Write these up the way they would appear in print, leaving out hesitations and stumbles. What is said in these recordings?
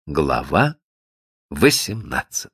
Глава 18.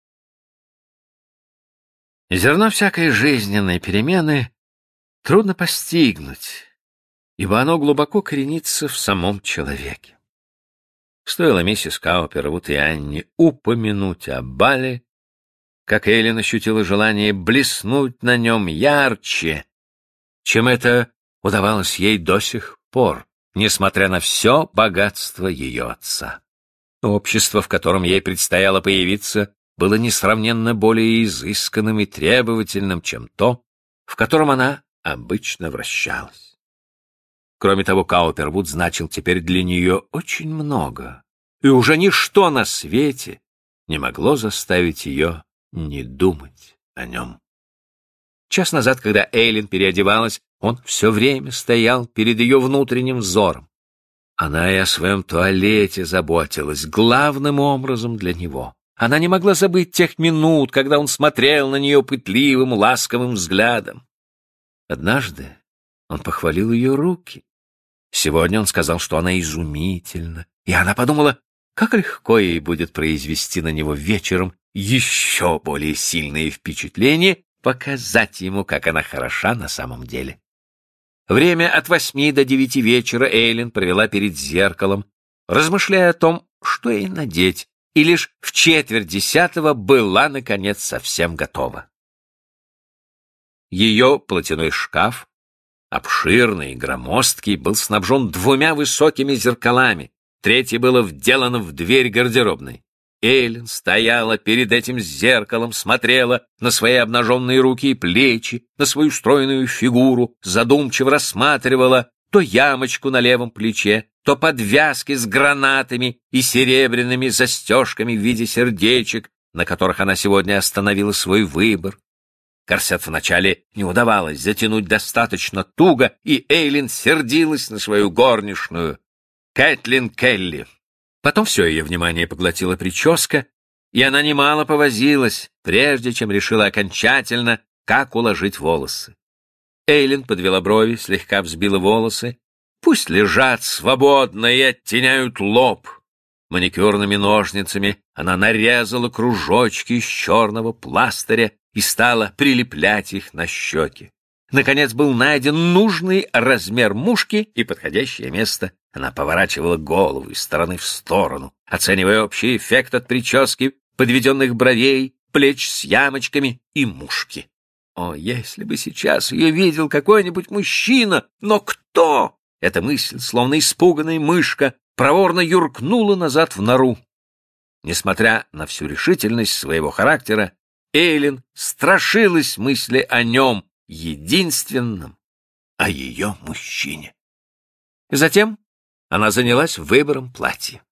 Зерно всякой жизненной перемены трудно постигнуть, ибо оно глубоко коренится в самом человеке. Стоило миссис Каупервуд и Анне упомянуть о бале, как Эллен ощутила желание блеснуть на нем ярче, чем это удавалось ей до сих пор, несмотря на все богатство ее отца. Общество, в котором ей предстояло появиться, было несравненно более изысканным и требовательным, чем то, в котором она обычно вращалась. Кроме того, Каупервуд значил теперь для нее очень много, и уже ничто на свете не могло заставить ее не думать о нем. Час назад, когда Эллен переодевалась, он все время стоял перед ее внутренним взором. Она и о своем туалете заботилась главным образом для него. Она не могла забыть тех минут, когда он смотрел на нее пытливым, ласковым взглядом. Однажды он похвалил ее руки. Сегодня он сказал, что она изумительна, и она подумала, как легко ей будет произвести на него вечером еще более сильные впечатления, показать ему, как она хороша на самом деле. Время от 8 до 9 вечера Эллен провела перед зеркалом, размышляя о том, что ей надеть, и лишь в 9:45 была, наконец, совсем готова. Ее платяной шкаф, обширный и громоздкий, был снабжен 2 высокими зеркалами, третье было вделано в дверь гардеробной. Эллен стояла перед этим зеркалом, смотрела на свои обнаженные руки и плечи, на свою стройную фигуру, задумчиво рассматривала то ямочку на левом плече, то подвязки с гранатами и серебряными застежками в виде сердечек, на которых она сегодня остановила свой выбор. Корсет вначале не удавалось затянуть достаточно туго, и Эллен сердилась на свою горничную, Кэтлин Келли. Потом все ее внимание поглотила прическа, и она немало повозилась, прежде чем решила окончательно, как уложить волосы. Эллен подвела брови, слегка взбила волосы. Пусть лежат свободно и оттеняют лоб. Маникюрными ножницами она нарезала кружочки из черного пластыря и стала прилеплять их на щеки. Наконец был найден нужный размер мушки и подходящее место. Она поворачивала голову из стороны в сторону, оценивая общий эффект от прически, подведенных бровей, плеч с ямочками и мушки. О, если бы сейчас ее видел какой-нибудь мужчина! Но кто? Эта мысль, словно испуганная мышка, проворно юркнула назад в нору. Несмотря на всю решительность своего характера, Эллен страшилась мысли о нем, единственном, о ее мужчине. Затем она занялась выбором платья.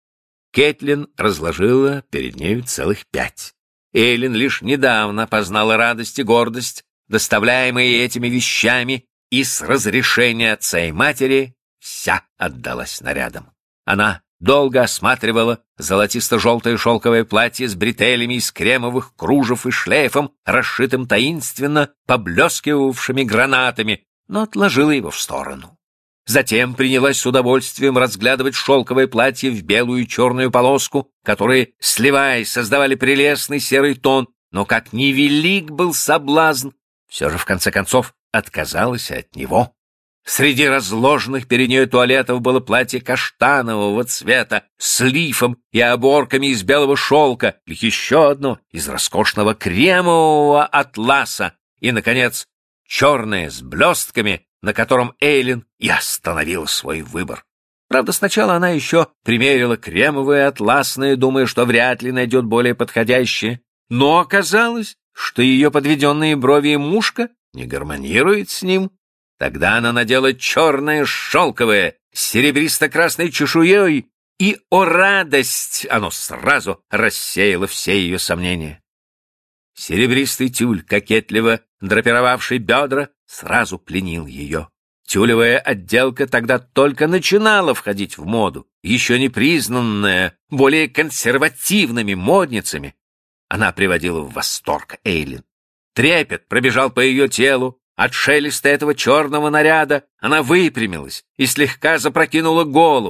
Кэтлин разложила перед нею целых 5. Эллен лишь недавно познала радость и гордость, доставляемые этими вещами, и с разрешения отца и матери вся отдалась нарядам. Она долго осматривала золотисто-желтое шелковое платье с бретелями из кремовых кружев и шлейфом, расшитым таинственно поблескивавшими гранатами, но отложила его в сторону. Затем принялась с удовольствием разглядывать шелковое платье в белую и черную полоску, которые, сливаясь, создавали прелестный серый тон, но как невелик был соблазн, все же в конце концов отказалась от него. Среди разложенных перед нею туалетов было платье каштанового цвета с лифом и оборками из белого шелка, еще одно из роскошного кремового атласа и, наконец, черное с блестками, на котором Эллен и остановила свой выбор. Правда, сначала она еще примерила кремовое атласное, думая, что вряд ли найдет более подходящее, но оказалось, что ее подведенные брови и мушка не гармонируют с ним. Тогда она надела черное шелковое с серебристо-красной чешуей, и, о радость, оно сразу рассеяло все ее сомнения. Серебристый тюль, кокетливо драпировавший бедра, сразу пленил ее. Тюлевая отделка тогда только начинала входить в моду, еще не признанная более консервативными модницами. Она приводила в восторг Эллен. Трепет пробежал по ее телу. От шелеста этого черного наряда она выпрямилась и слегка запрокинула голову.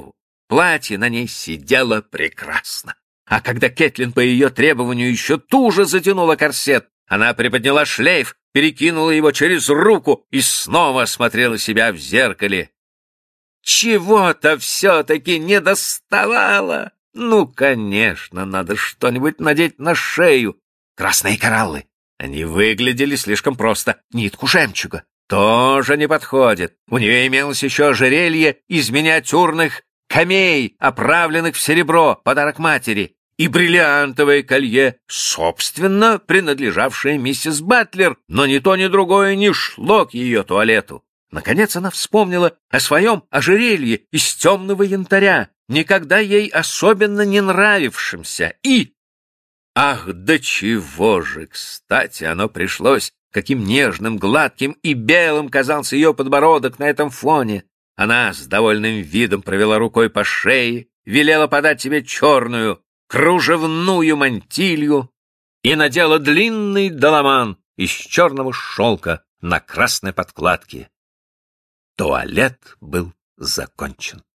Платье на ней сидело прекрасно. А когда Кэтлин по ее требованию еще туже затянула корсет, она приподняла шлейф, перекинула его через руку и снова осмотрела себя в зеркале. Чего-то все-таки недоставало. Ну, конечно, надо что-нибудь надеть на шею. Красные кораллы. Они выглядели слишком просто. Нитку жемчуга тоже не подходит. У нее имелось еще ожерелье из миниатюрных камей, оправленных в серебро, подарок матери, и бриллиантовое колье, собственно, принадлежавшее миссис Батлер, но ни то, ни другое не шло к ее туалету. Наконец она вспомнила о своем ожерелье из темного янтаря, никогда ей особенно не нравившемся, и... Ах, до чего же, кстати, оно пришлось, каким нежным, гладким и белым казался ее подбородок на этом фоне. Она с довольным видом провела рукой по шее, велела подать себе черную кружевную мантилью и надела длинный доломан из черного шелка на красной подкладке. Туалет был закончен.